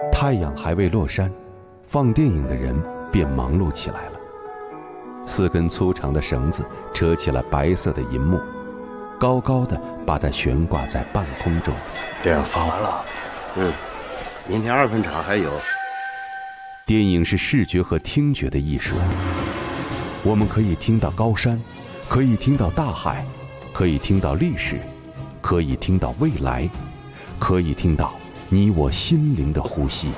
太阳还未落山，放电影的人便忙碌起来了。4根粗长的绳子扯起了白色的银幕，高高的把它悬挂在半空中。 电影放完了， 明天2分场还有。 电影是视觉和听觉的艺术，我们可以听到高山，可以听到大海，可以听到历史，可以听到未来，可以听到你我心灵的呼吸。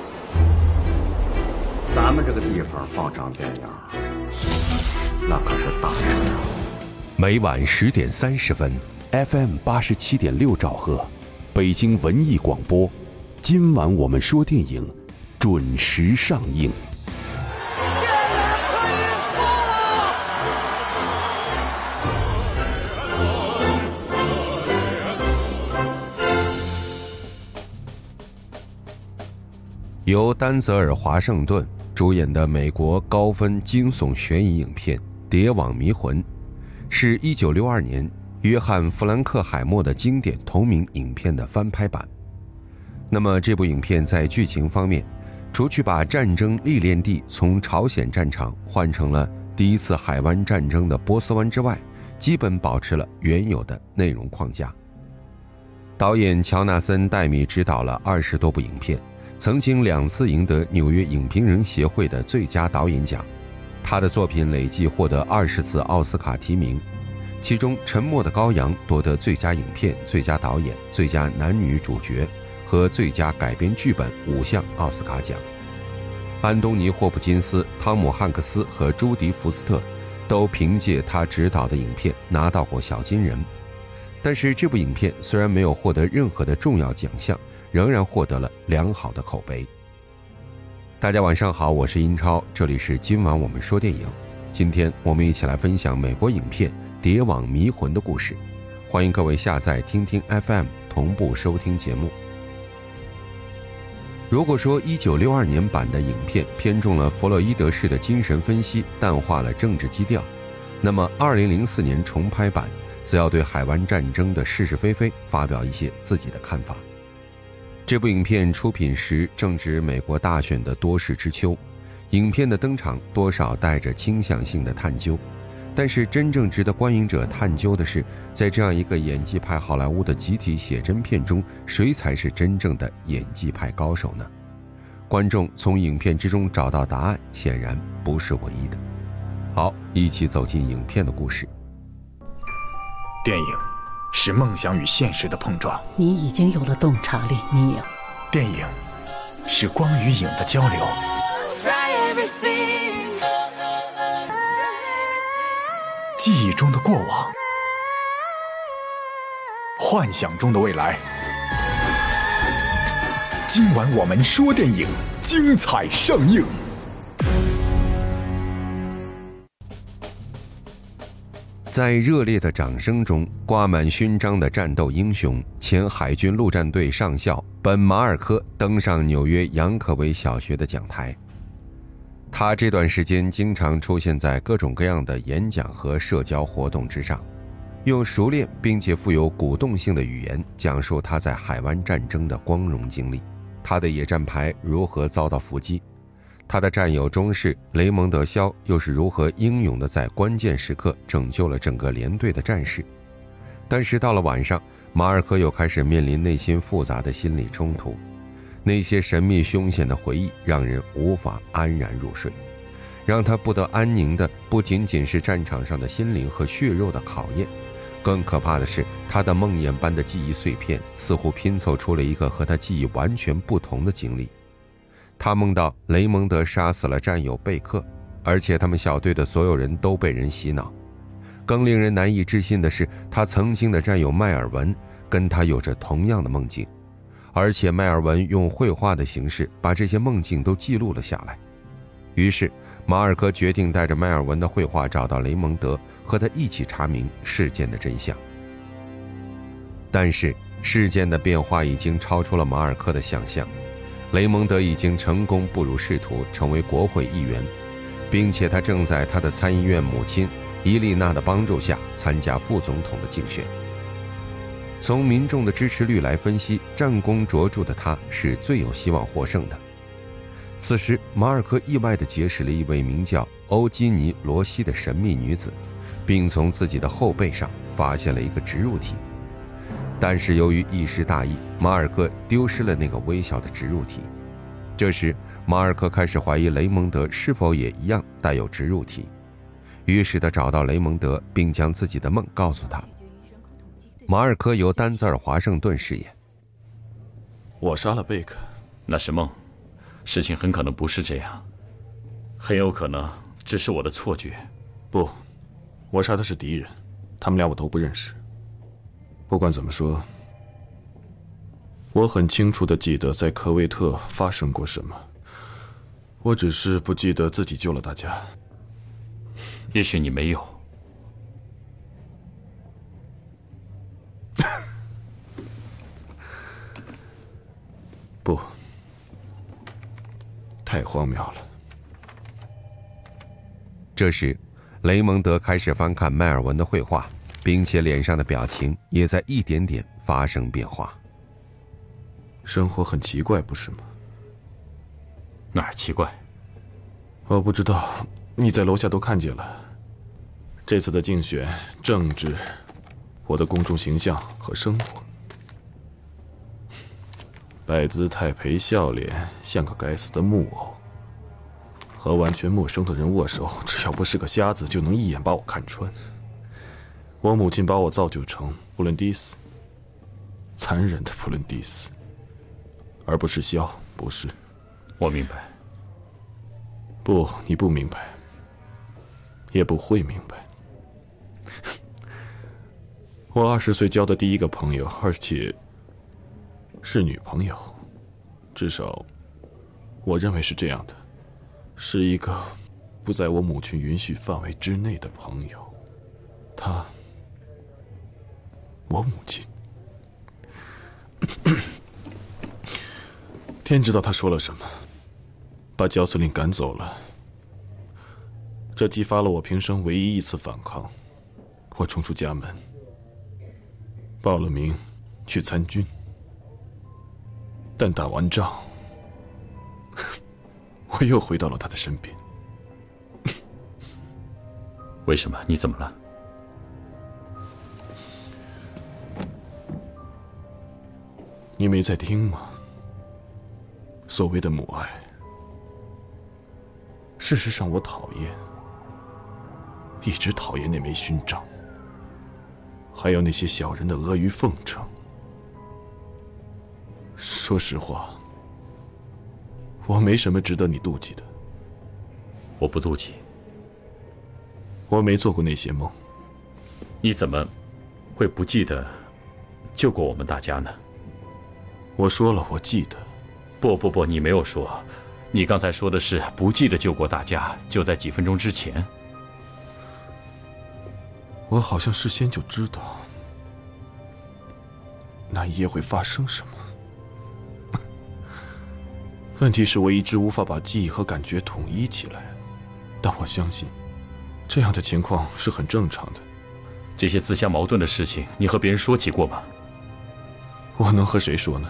咱们这个地方放场电影，那可是大事啊！ 每晚10点30分 ，FM 87.6兆赫，北京文艺广播。今晚我们说电影，准时上映。由丹泽尔·华盛顿主演的美国高分惊悚悬疑影片《谍网迷魂》，是1962年约翰·弗兰克海默的经典同名影片的翻拍版。那么这部影片在剧情方面，除去把战争历练地从朝鲜战场换成了第一次海湾战争的波斯湾之外，基本保持了原有的内容框架。导演乔纳森·戴米执导了20多部影片，曾经2次赢得纽约影评人协会的最佳导演奖。他的作品累计获得20次奥斯卡提名，其中《沉默的羔羊》夺得最佳影片、最佳导演、最佳男女主角和最佳改编剧本5项奥斯卡奖。安东尼·霍普金斯、汤姆·汉克斯和朱迪·福斯特都凭借他执导的影片拿到过小金人。但是这部影片虽然没有获得任何的重要奖项，仍然获得了良好的口碑。大家晚上好，我是英超，这里是今晚我们说电影。今天我们一起来分享美国影片《谍网迷魂》的故事，欢迎各位下载听听 FM 同步收听节目。如果说1962年版的影片偏重了弗洛伊德式的精神分析，淡化了政治基调，那么2004年重拍版则要对海湾战争的是是非非发表一些自己的看法。这部影片出品时正值美国大选的多事之秋，影片的登场多少带着倾向性的探究，但是真正值得观影者探究的是，在这样一个演技派好莱坞的集体写真片中，谁才是真正的演技派高手呢？观众从影片之中找到答案，显然不是唯一的。好，一起走进影片的故事。 电影是梦想与现实的碰撞， 你已经有了洞察力，你有。 电影是光与影的交流，记忆中的过往，幻想中的未来。今晚我们说电影，精彩上映。 在热烈的掌声中，挂满勋章的战斗英雄前海军陆战队上校本·马尔科登上纽约杨可维小学的讲台。他这段时间经常出现在各种各样的演讲和社交活动之上，用熟练并且富有鼓动性的语言讲述他在海湾战争的光荣经历，他的野战排如何遭到伏击，他的战友中士雷蒙德·肖又是如何英勇地在关键时刻拯救了整个连队的战士。但是到了晚上，马尔科又开始面临内心复杂的心理冲突，那些神秘凶险的回忆让人无法安然入睡，让他不得安宁的不仅仅是战场上的心灵和血肉的考验，更可怕的是他的梦魇般的记忆碎片似乎拼凑出了一个和他记忆完全不同的经历。他梦到雷蒙德杀死了战友贝克，而且他们小队的所有人都被人洗脑。更令人难以置信的是，他曾经的战友迈尔文跟他有着同样的梦境，而且迈尔文用绘画的形式把这些梦境都记录了下来。于是马尔科决定带着迈尔文的绘画找到雷蒙德，和他一起查明事件的真相。但是事件的变化已经超出了马尔科的想象，雷蒙德已经成功步入仕途，成为国会议员，并且他正在他的参议院母亲伊丽娜的帮助下参加副总统的竞选。从民众的支持率来分析，战功卓著的他是最有希望获胜的， 此时，马尔科意外地结识了一位名叫欧基尼·罗西的神秘女子，并从自己的后背上发现了一个植入体。但是由于一时大意，马尔科丢失了那个微小的植入体。这时，马尔科开始怀疑雷蒙德是否也一样带有植入体，于是他找到雷蒙德，并将自己的梦告诉他。马尔科由丹泽尔·华盛顿饰演。 我杀了贝克， 那是梦，事情很可能不是这样，很有可能只是我的错觉。 不，我杀的是敌人，他们俩我都不认识。不管怎么说，我很清楚地记得在科威特发生过什么，我只是不记得自己救了大家。 也许你没有。 不，太荒谬了。 这时，雷蒙德开始翻看迈尔文的绘画，并且脸上的表情也在一点点发生变化。 生活很奇怪，不是吗？ 哪儿奇怪？ 我不知道，你在楼下都看见了。这次的竞选、政治、我的公众形象和生活，摆姿态、陪笑脸，像个该死的木偶。和完全陌生的人握手，只要不是个瞎子，就能一眼把我看穿。我母亲把我造就成布伦迪斯，残忍的布伦迪斯，而不是枭，不是。 我明白。 不，你不明白，也不会明白。我20岁交的第一个朋友，而且是女朋友，至少我认为是这样的，是一个不在我母亲允许范围之内的朋友。她，我母亲。天知道他说了什么，把焦司令赶走了。这激发了我平生唯一一次反抗。我冲出家门，报了名去参军，但打完仗，我又回到了他的身边。 为什么？你怎么了？ 你没在听吗？所谓的母爱，事实上我讨厌，一直讨厌那枚勋章，还有那些小人的阿谀奉承。说实话，我没什么值得你妒忌的。 我不妒忌。 我没做过那些梦。 你怎么会不记得救过我们大家呢？ 我说了，我记得。 不，你没有说。你刚才说的是不记得救过大家，就在几分钟之前。 我好像事先就知道那一夜会发生什么。问题是我一直无法把记忆和感觉统一起来，但我相信这样的情况是很正常的。 这些自相矛盾的事情，你和别人说起过吗？ 我能和谁说呢？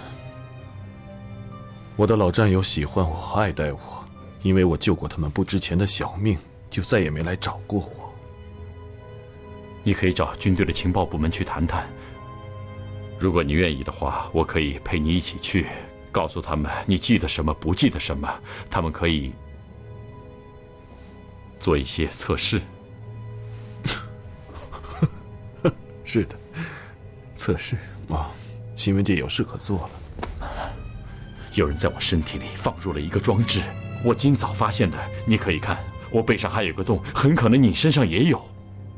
我的老战友喜欢我，爱戴我，因为我救过他们不值钱的小命，就再也没来找过我。 你可以找军队的情报部门去谈谈。如果你愿意的话，我可以陪你一起去，告诉他们你记得什么，不记得什么，他们可以做一些测试。 是的，测试啊，新闻界有事可做了。 有人在我身体里放入了一个装置，我今早发现的。你可以看，我背上还有个洞，很可能你身上也有。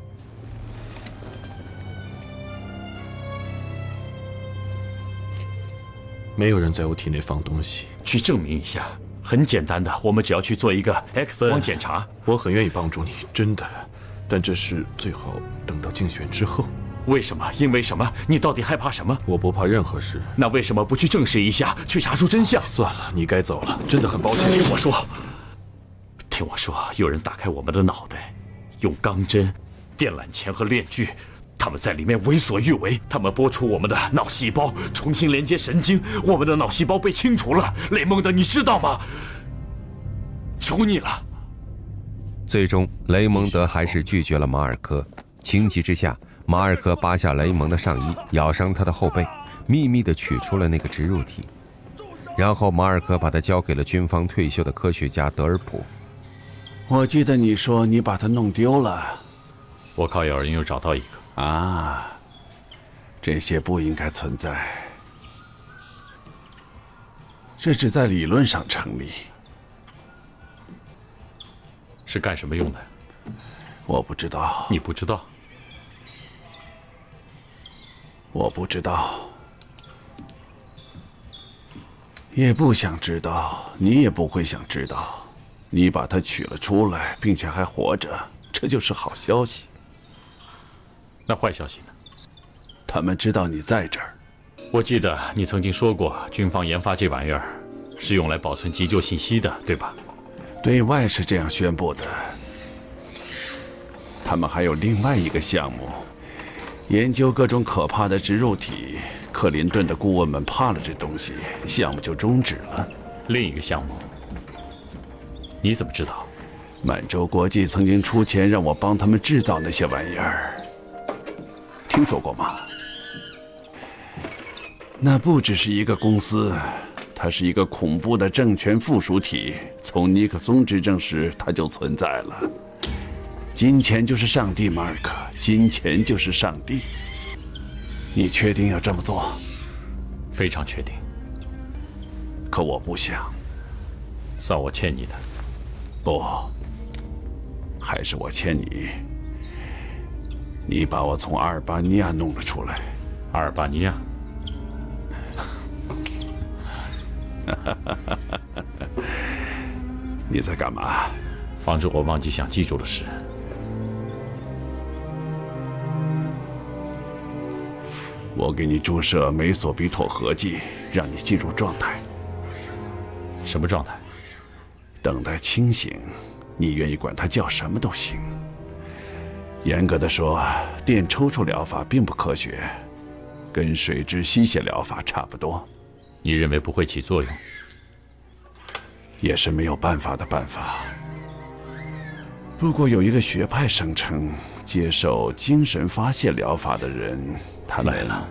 没有人在我体内放东西。 去证明一下，很简单的，我们只要去做一个 X 光检查。 我很愿意帮助你，真的，但这事最好等到竞选之后。 为什么？因为什么？你到底害怕什么？ 我不怕任何事。 那为什么不去证实一下，去查出真相？ 算了，你该走了，真的很抱歉。 听我说，听我说，有人打开我们的脑袋，用钢针、电缆钳和链锯，他们在里面为所欲为。他们剥除我们的脑细胞，重新连接神经，我们的脑细胞被清除了。雷蒙德，你知道吗？ 求你了。 最终，雷蒙德还是拒绝了马尔科。情急之下，马尔科扒下雷蒙的上衣，咬伤他的后背，秘密地取出了那个植入体。然后马尔科把它交给了军方退休的科学家德尔普。 我记得你说你把它弄丢了。 我靠咬人又找到一个。 啊，这些不应该存在。这只在理论上成立。 是干什么用的？ 我不知道。 你不知道？ 我不知道，也不想知道，你也不会想知道。你把它取了出来，并且还活着，这就是好消息。 那坏消息呢？ 他们知道你在这儿。 我记得你曾经说过，军方研发这玩意儿是用来保存急救信息的，对吧？ 对外是这样宣布的。他们还有另外一个项目，研究各种可怕的植入体。克林顿的顾问们怕了这东西，项目就终止了。 另一个项目，你怎么知道？ 满洲国际曾经出钱让我帮他们制造那些玩意儿，听说过吗？那不只是一个公司，它是一个恐怖的政权附属体。从尼克松执政时，它就存在了。金钱就是上帝，马尔克，金钱就是上帝。你确定要这么做？ 非常确定。 可我不想。 算我欠你的。 不，还是我欠你。你把我从阿尔巴尼亚弄了出来。 阿尔巴尼亚？ 你在干嘛？ 防止我忘记想记住的事。 我给你注射美索比妥合剂，让你进入状态。 什么状态？ 等待清醒。你愿意管它叫什么都行。严格的说，电抽搐疗法并不科学，跟水质吸血疗法差不多。 你认为不会起作用？ 也是没有办法的办法。不过有一个学派声称，接受精神发泄疗法的人，他们来了。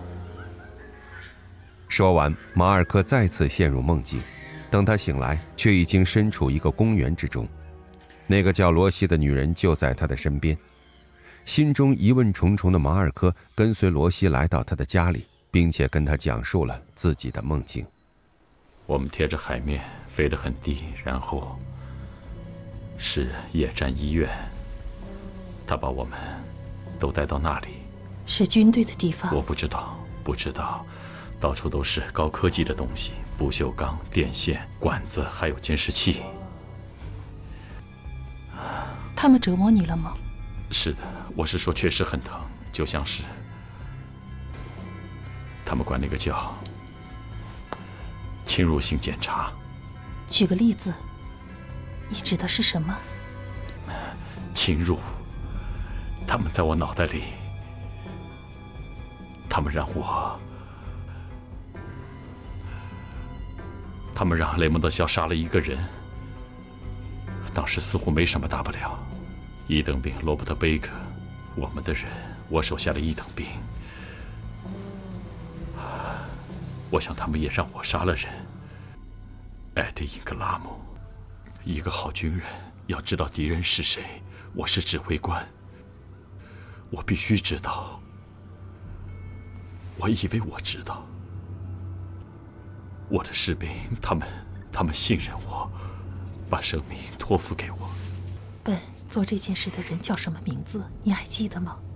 说完，马尔科再次陷入梦境。等他醒来，却已经身处一个公园之中。那个叫罗西的女人就在他的身边。心中疑问重重的马尔科跟随罗西来到他的家里，并且跟他讲述了自己的梦境。 我们贴着海面飞得很低，然后是野战医院，他把我们都带到那里。 是军队的地方？ 我不知道，不知道。到处都是高科技的东西，不锈钢、电线、管子，还有监视器。 他们折磨你了吗？ 是的，我是说确实很疼，就像是他们管那个叫侵入性检查。 举个例子，你指的是什么？ 侵入，他们在我脑袋里，他们让雷蒙德肖杀了一个人。当时似乎没什么大不了，一等兵罗伯特·贝克，我们的人，我手下的一等兵。我想他们也让我杀了人。艾迪·英格拉姆，一个好军人要知道敌人是谁。我是指挥官，我必须知道。我以为我知道。我的士兵，他们信任我，把生命托付给我。 本做这件事的人叫什么名字？你还记得吗？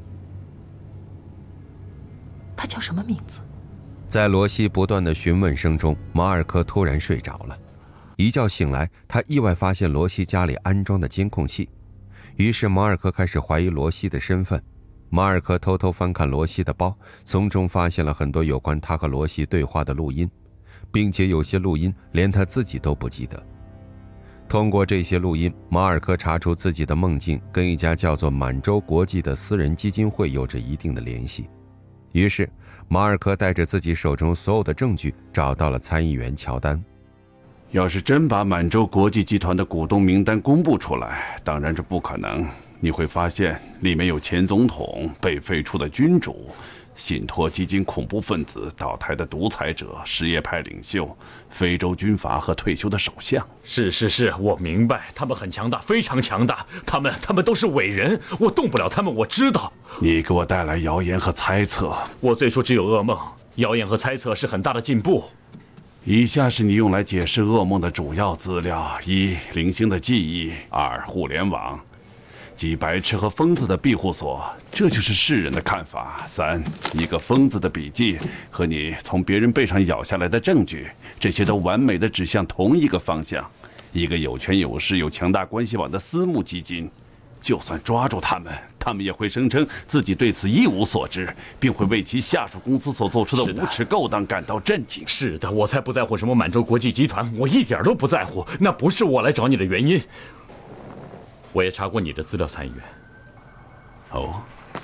他叫什么名字？ 在罗西不断的询问声中，马尔科突然睡着了。一觉醒来，他意外发现罗西家里安装的监控器，于是马尔科开始怀疑罗西的身份。马尔科偷偷翻看罗西的包，从中发现了很多有关他和罗西对话的录音，并且有些录音连他自己都不记得。通过这些录音，马尔科查出自己的梦境跟一家叫做满洲国际的私人基金会有着一定的联系。于是马尔科带着自己手中所有的证据找到了参议员乔丹。 要是真把满洲国际集团的股东名单公布出来，当然这不可能。你会发现里面有前总统、被废除的君主、信托基金恐怖分子、倒台的独裁者、什叶派领袖、非洲军阀和退休的首相。 是，我明白，他们很强大，非常强大。他们都是伟人，我动不了他们，我知道。 你给我带来谣言和猜测。 我最初只有噩梦，谣言和猜测是很大的进步。 以下是你用来解释噩梦的主要资料：一、零星的记忆；二、互联网。即白痴和疯子的庇护所，这就是世人的看法。三，一个疯子的笔记和你从别人背上咬下来的证据，这些都完美的指向同一个方向。一个有权有势、有强大关系网的私募基金，就算抓住他们，他们也会声称自己对此一无所知，并会为其下属公司所做出的无耻勾当感到震惊。 是的，我才不在乎什么满洲国际集团，我一点都不在乎，那不是我来找你的原因。我也查过你的资料，参议员。 哦，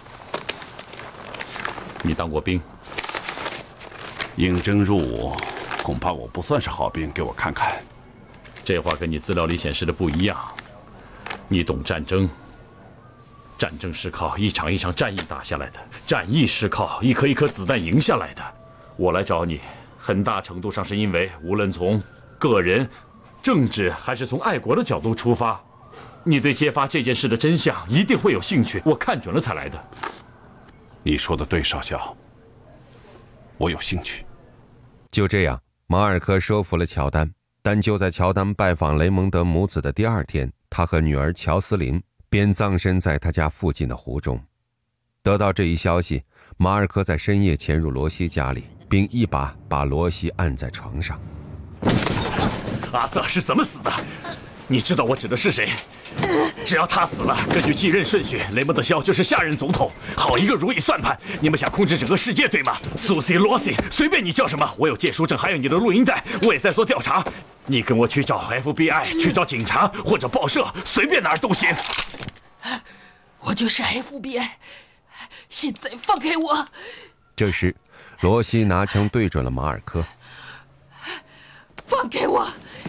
你当过兵？ 应征入伍，恐怕我不算是好兵。给我看看。 这话跟你资料里显示的不一样。你懂战争，战争是靠一场一场战役打下来的，战役是靠一颗一颗子弹赢下来的。我来找你，很大程度上是因为，无论从个人、政治还是从爱国的角度出发，你对揭发这件事的真相一定会有兴趣，我看准了才来的。 你说的对，少校，我有兴趣。 就这样，马尔科说服了乔丹，但就在乔丹拜访雷蒙德母子的第二天，他和女儿乔斯琳便葬身在他家附近的湖中。得到这一消息，马尔科在深夜潜入罗西家里，并一把把罗西按在床上。 阿瑟是怎么死的？你知道我指的是谁？只要他死了，根据继任顺序，雷蒙德肖就是下任总统。好一个如意算盘！你们想控制整个世界，对吗？苏西、罗西，随便你叫什么，我有借书证，还有你的录音带，我也在做调查。你跟我去找 FBI， 去找警察或者报社，随便哪儿都行。 我就是 FBI， 现在放开我！ 这时，罗西拿枪对准了马尔科。 放开我！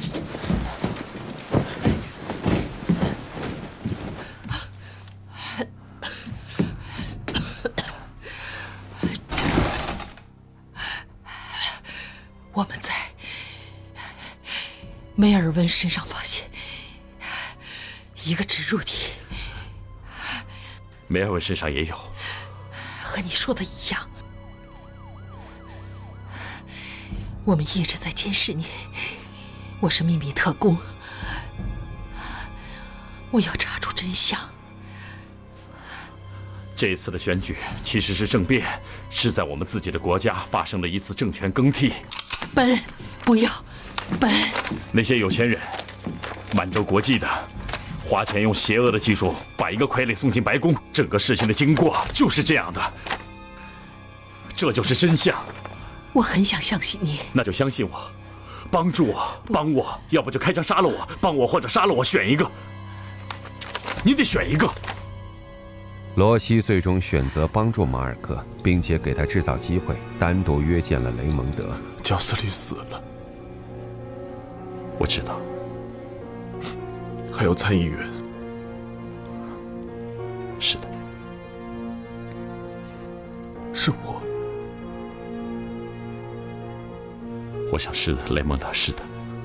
我们在梅尔文身上发现一个植入体， 梅尔文身上也有， 和你说的一样。我们一直在监视你，我是秘密特工，我要查出真相。 这次的选举其实是政变，是在我们自己的国家发生了一次政权更替。 本，不要，本。 那些有钱人，满洲国际的，花钱用邪恶的技术把一个傀儡送进白宫，整个事情的经过就是这样的。这就是真相。 我很想相信你。 那就相信我，帮助我，帮我，要不就开枪杀了我，帮我或者杀了我，选一个。你得选一个。 罗西最终选择帮助马尔科，并且给他制造机会，单独约见了雷蒙德。 焦斯利死了， 我知道。 还有参议员。 是的， 是我。 我想是的，雷蒙德，是的。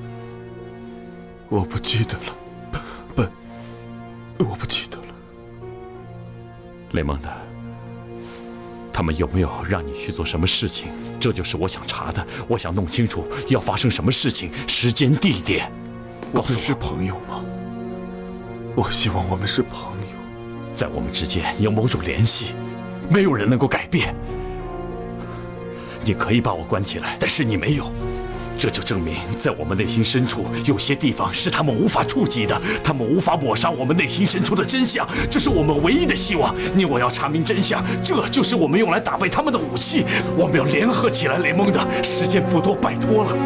我不记得了，本，我不记得了。 雷蒙德，他们有没有让你去做什么事情？这就是我想查的，我想弄清楚要发生什么事情，时间、地点。 我们是朋友吗？我希望我们是朋友。 在我们之间有某种联系，没有人能够改变。你可以把我关起来，但是你没有。这就证明，在我们内心深处，有些地方是他们无法触及的，他们无法抹杀我们内心深处的真相。这是我们唯一的希望。你我要查明真相，这就是我们用来打败他们的武器。我们要联合起来，雷蒙德，时间不多，拜托了。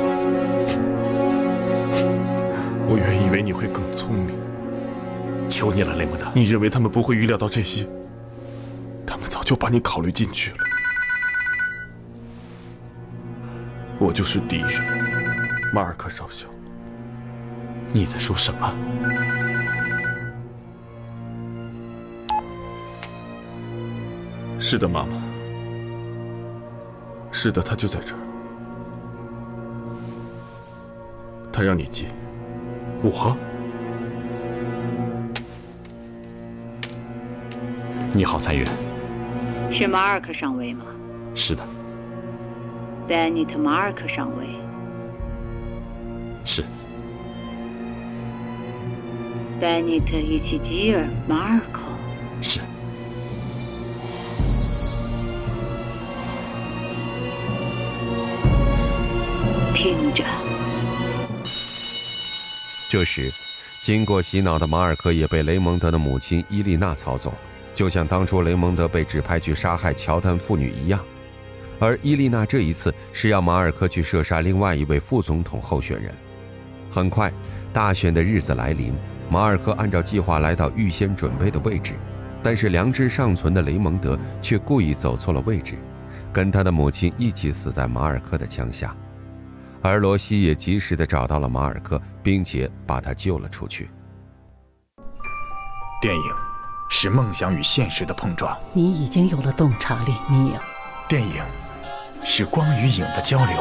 我原以为你会更聪明。 求你了，雷蒙德。 你认为他们不会预料到这些？他们早就把你考虑进去了。我就是敌人， 马尔科少校， 你在说什么？ 是的，妈妈。是的，他就在这儿。他让你接。 我？你好，参议员。 是马尔克上尉吗？ 是的。 贝尼特·马尔克上尉。 是。 贝尼特·伊奇基尔·马尔科。 是。 听着。 这时，经过洗脑的马尔科也被雷蒙德的母亲伊丽娜操纵，就像当初雷蒙德被指派去杀害乔丹妇女一样。而伊丽娜这一次是要马尔科去射杀另外一位副总统候选人。很快，大选的日子来临，马尔科按照计划来到预先准备的位置，但是良知尚存的雷蒙德却故意走错了位置，跟他的母亲一起死在马尔科的枪下。而罗西也及时地找到了马尔科，并且把他救了出去。 电影是梦想与现实的碰撞， 你已经有了洞察力，尼尔。 电影是光与影的交流，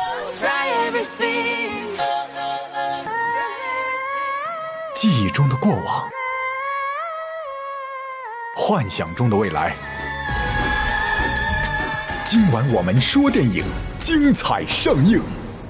记忆中的过往，幻想中的未来。今晚我们说电影，精彩上映。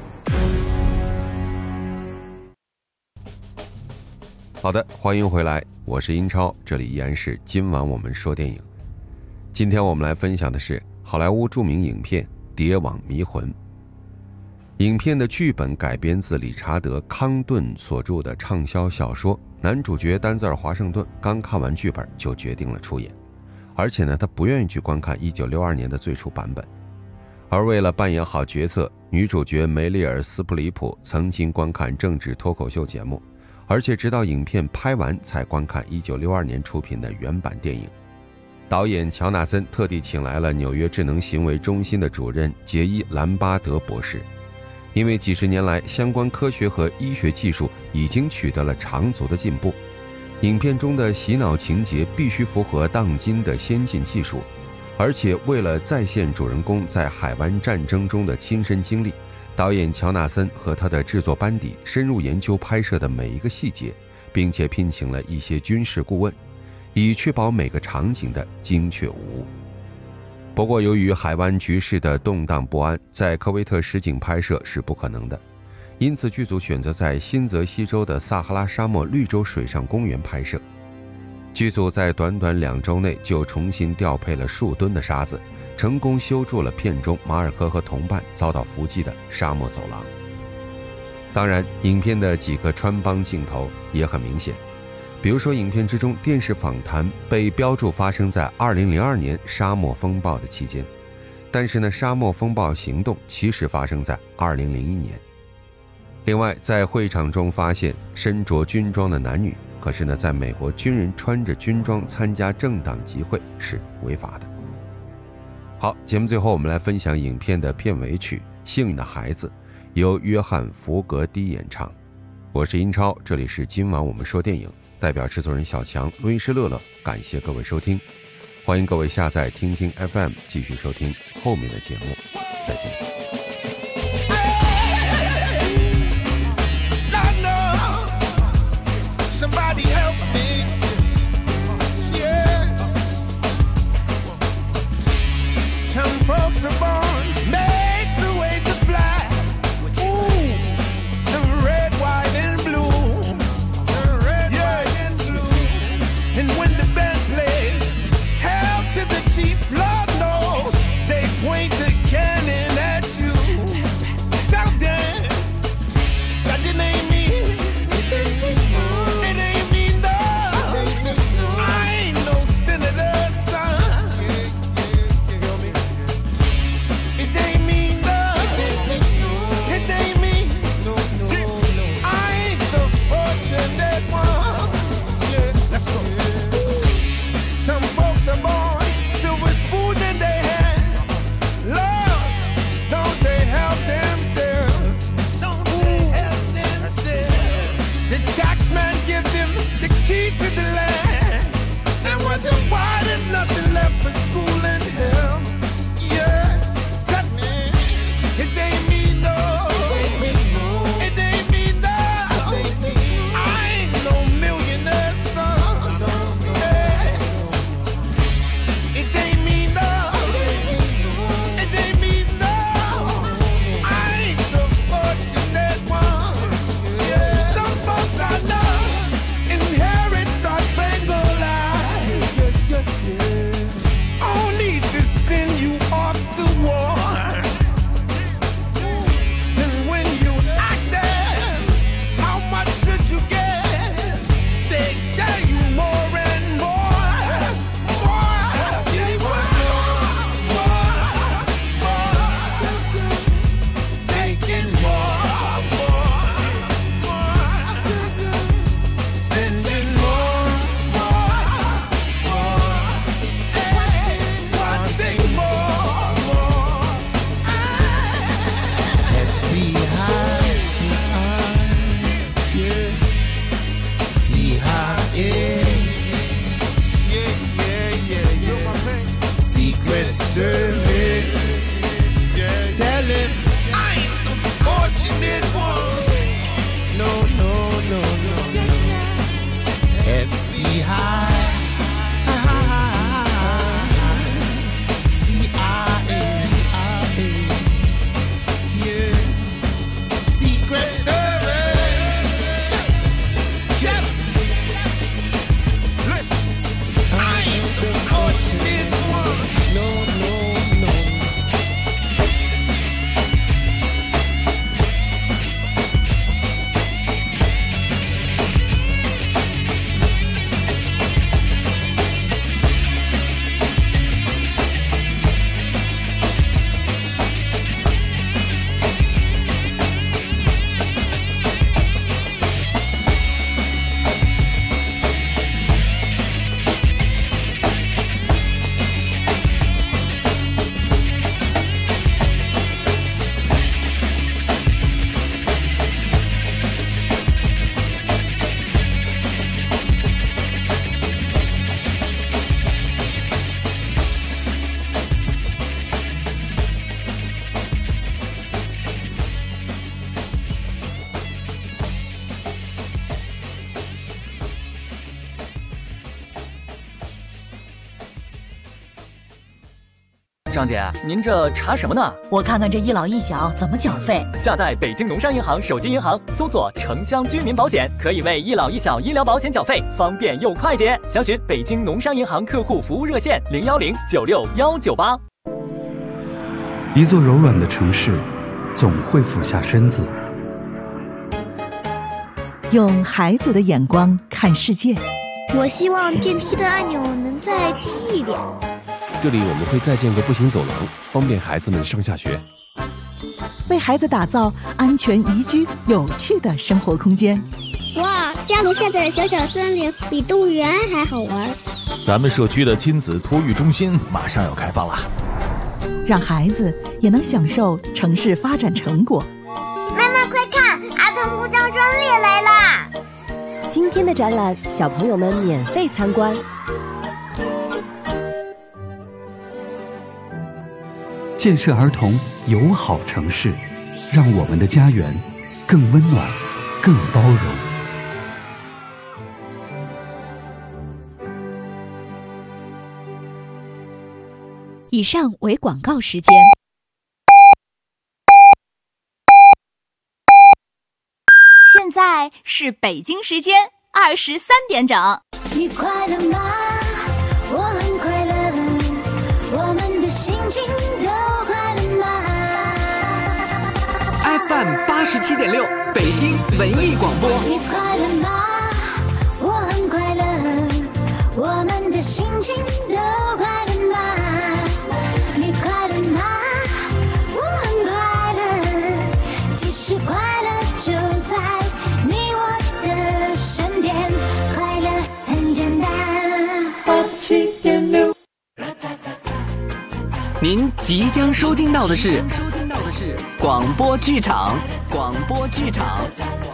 好的，欢迎回来，我是英超，这里依然是今晚我们说电影。今天我们来分享的是好莱坞著名影片《谍网迷魂》。影片的剧本改编自理查德·康顿所著的畅销小说，男主角丹泽尔·华盛顿刚看完剧本就决定了出演，而且呢，他不愿意去观看1962年的最初版本。而为了扮演好角色，女主角梅丽尔·斯普里普曾经观看政治脱口秀节目，而且直到影片拍完才观看1962年出品的原版电影。导演乔纳森特地请来了纽约智能行为中心的主任杰伊·兰巴德博士，因为几十年来相关科学和医学技术已经取得了长足的进步，影片中的洗脑情节必须符合当今的先进技术，而且为了再现主人公在海湾战争中的亲身经历，导演乔纳森和他的制作班底深入研究拍摄的每一个细节，并且聘请了一些军事顾问，以确保每个场景的精确无误。不过由于海湾局势的动荡不安，在科威特实景拍摄是不可能的，因此剧组选择在新泽西州的撒哈拉沙漠绿洲水上公园拍摄。剧组在短短2周内就重新调配了数吨的沙子，成功修筑了片中马尔科和同伴遭到伏击的沙漠走廊。当然，影片的几个穿帮镜头也很明显，比如说影片之中电视访谈被标注发生在2002年沙漠风暴的期间，但是呢，沙漠风暴行动其实发生在2001年。另外，在会场中发现身着军装的男女，可是呢，在美国军人穿着军装参加政党集会是违法的。好，节目最后我们来分享影片的片尾曲《幸运的孩子》，由约翰·福格迪演唱。我是英超，这里是今晚我们说电影，代表制作人小强、录音师乐乐，感谢各位收听，欢迎各位下载听听 FM 继续收听后面的节目，再见。 Somebody help me, yeah. Some folks are born made to wait to fly. Ooh, the red, white, and blue. The red, white, and blue. And when the band plays, hail to the chief, Lord knows they point the cannon at you. 张姐，您这查什么呢？ 我看看这一老一小怎么缴费。 下载北京农商银行手机银行，搜索城乡居民保险，可以为一老一小医疗保险缴费，方便又快捷。详询北京农商银行客户服务热线010961198。 一座柔软的城市，总会俯下身子， 用孩子的眼光看世界。 我希望电梯的按钮能再低一点。 这里我们会再建个步行走廊，方便孩子们上下学。 为孩子打造安全宜居、有趣的生活空间。 哇，家楼下的小小森林比动物园还好玩。 咱们社区的亲子托育中心马上要开放了， 让孩子也能享受城市发展成果。 妈妈快看，儿童故障专列来啦！ 今天的展览，小朋友们免费参观。 建设儿童友好城市，让我们的家园更温暖、更包容。 以上为广告时间。现在是北京时间23点整。 你快乐吗？我很快乐，我们的心情都快乐吗 ？FM 87.6，北京文艺广播。 你快乐吗？我很快乐，我们的心情都快乐吗？你快乐吗？我很快乐，其实快乐就在你我的身边，快乐很简单。87.6。 您即将收听到的是广播剧场。